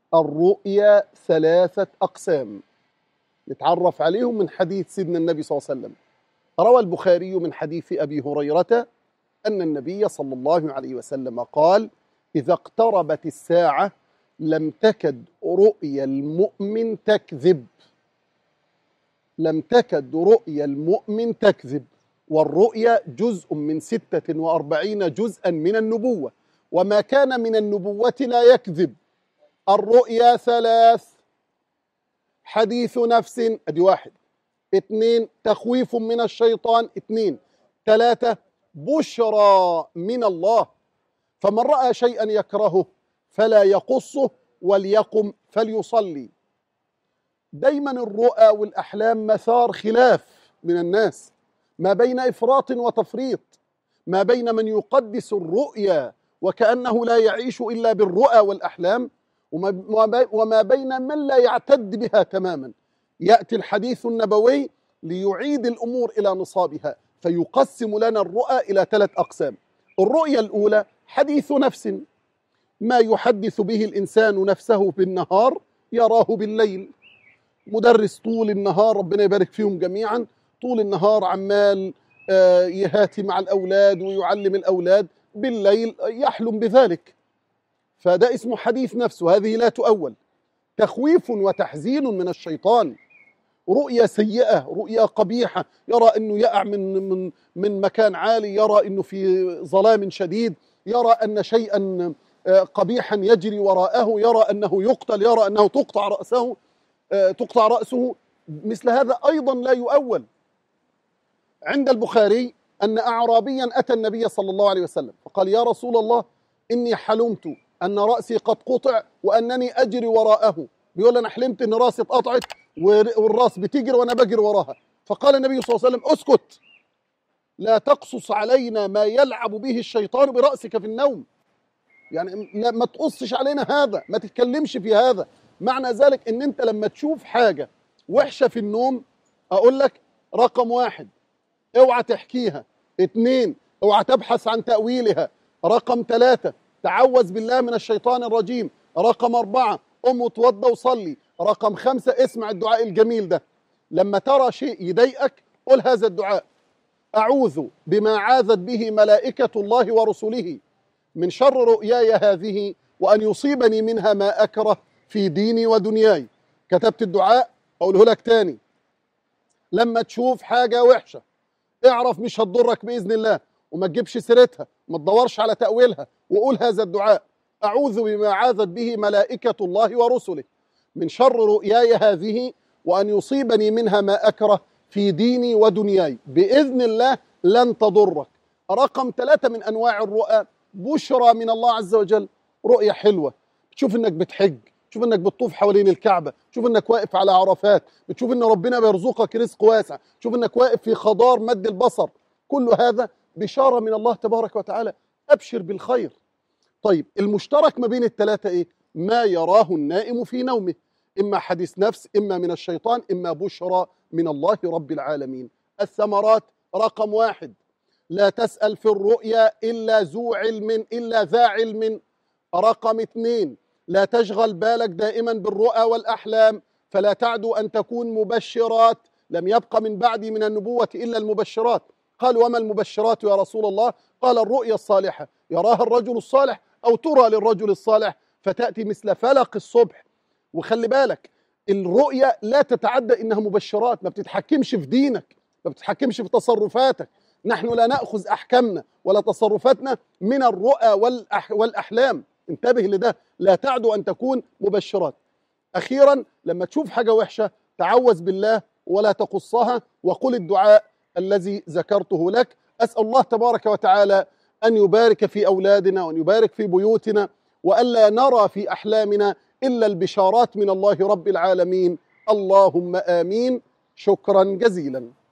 الرؤيا 3 أقسام نتعرف عليهم من حديث سيدنا النبي صلى الله عليه وسلم. روى البخاري من حديث أبي هريرة أن النبي صلى الله عليه وسلم قال: إذا اقتربت الساعة لم تكد رؤيا المؤمن تكذب. لم تكد رؤيا المؤمن تكذب. والرؤيا جزء من 46 جزءا من النبوة، وما كان من النبوة لا يكذب. الرؤيا 3: حديث نفس، أدي 1. 2: تخويف من الشيطان. 2. 3: بشرى من الله. فمن رأى شيئا يكرهه فلا يقصه وليقم فليصلي. دايما الرؤى والأحلام مثار خلاف من الناس، ما بين إفراط وتفريط، ما بين من يقدس الرؤيا وكأنه لا يعيش إلا بالرؤى والأحلام، وما بين من لا يعتد بها تماما. يأتي الحديث النبوي ليعيد الأمور إلى نصابها، فيقسم لنا الرؤى إلى 3 أقسام. الرؤيا الأولى حديث نفس، ما يحدث به الإنسان نفسه بالنهار يراه بالليل. مدرس طول النهار، ربنا يبارك فيهم جميعا، طول النهار عمال يهاتي مع الأولاد ويعلم الأولاد، بالليل يحلم بذلك، فده اسمه حديث نفس، وهذه لا تؤول. تخويف وتحزين من الشيطان، رؤيا سيئة، رؤيا قبيحة، يرى أنه يقع من مكان عالي، يرى أنه في ظلام شديد، يرى أن شيئا قبيحا يجري وراءه، يرى أنه يقتل، يرى أنه تقطع رأسه. مثل هذا أيضا لا يؤول. عند البخاري أن أعرابيا أتى النبي صلى الله عليه وسلم فقال: يا رسول الله، إني حلمت أن رأسي قد قطع وأنني أجري وراءه. بيقول: أنا حلمت أن رأسي اتقطعت والرأس بتجري وأنا بجري وراها. فقال النبي صلى الله عليه وسلم: اسكت، لا تقصص علينا ما يلعب به الشيطان برأسك في النوم. يعني ما تقصش علينا هذا، ما تتكلمش في هذا. معنى ذلك ان انت لما تشوف حاجة وحشة في النوم، اقول لك: رقم 1 اوعى تحكيها. 2 اوعى تبحث عن تأويلها. رقم 3 تعوذ بالله من الشيطان الرجيم. رقم 4 قم وتوضى وصلي. رقم 5 اسمع الدعاء الجميل ده. لما ترى شيء يضايقك قل هذا الدعاء: أعوذ بما عاذت به ملائكة الله ورسله من شر رؤياي هذه وأن يصيبني منها ما أكره في ديني ودنياي. كتبت الدعاء، أقوله لك تاني: لما تشوف حاجة وحشة اعرف مش هتضرك بإذن الله، وما تجيبش سيرتها، ما تدورش على تأويلها، وقول هذا الدعاء: أعوذ بما عاذت به ملائكة الله ورسله من شر رؤياي هذه وأن يصيبني منها ما أكره في ديني ودنياي، بإذن الله لن تضرك. رقم 3 من أنواع الرؤى بشرى من الله عز وجل، رؤية حلوة، بتشوف إنك بتحج، تشوف إنك بتطوف حوالين الكعبة، تشوف إنك واقف على عرفات، بتشوف إن ربنا بيرزقك رزق واسع، تشوف إنك واقف في خضار مد البصر. كل هذا بشارة من الله تبارك وتعالى، أبشر بالخير. طيب، المشترك ما بين ال3 إيه؟ ما يراه النائم في نومه، إما حديث نفس، إما من الشيطان، إما بشرى من الله رب العالمين. الثمرات: رقم 1 لا تسأل في الرؤيا إلا ذا علم. رقم 2 لا تشغل بالك دائما بالرؤى والأحلام، فلا تعدو أن تكون مبشرات. لم يبق من بعدي من النبوة إلا المبشرات. قال: وما المبشرات يا رسول الله؟ قال: الرؤيا الصالحة يراها الرجل الصالح أو ترى للرجل الصالح فتأتي مثل فلق الصبح. وخلي بالك، الرؤيا لا تتعدى إنها مبشرات، ما بتتحكمش في دينك، ما بتتحكمش في تصرفاتك. نحن لا نأخذ أحكامنا ولا تصرفاتنا من الرؤى والأحلام. انتبه لده، لا تعدو أن تكون مبشرات. أخيرا، لما تشوف حاجة وحشة تعوذ بالله ولا تقصها، وقل الدعاء الذي ذكرته لك. أسأل الله تبارك وتعالى أن يبارك في أولادنا وأن يبارك في بيوتنا، وألا نرى في أحلامنا إلا البشارات من الله رب العالمين. اللهم آمين. شكرا جزيلا.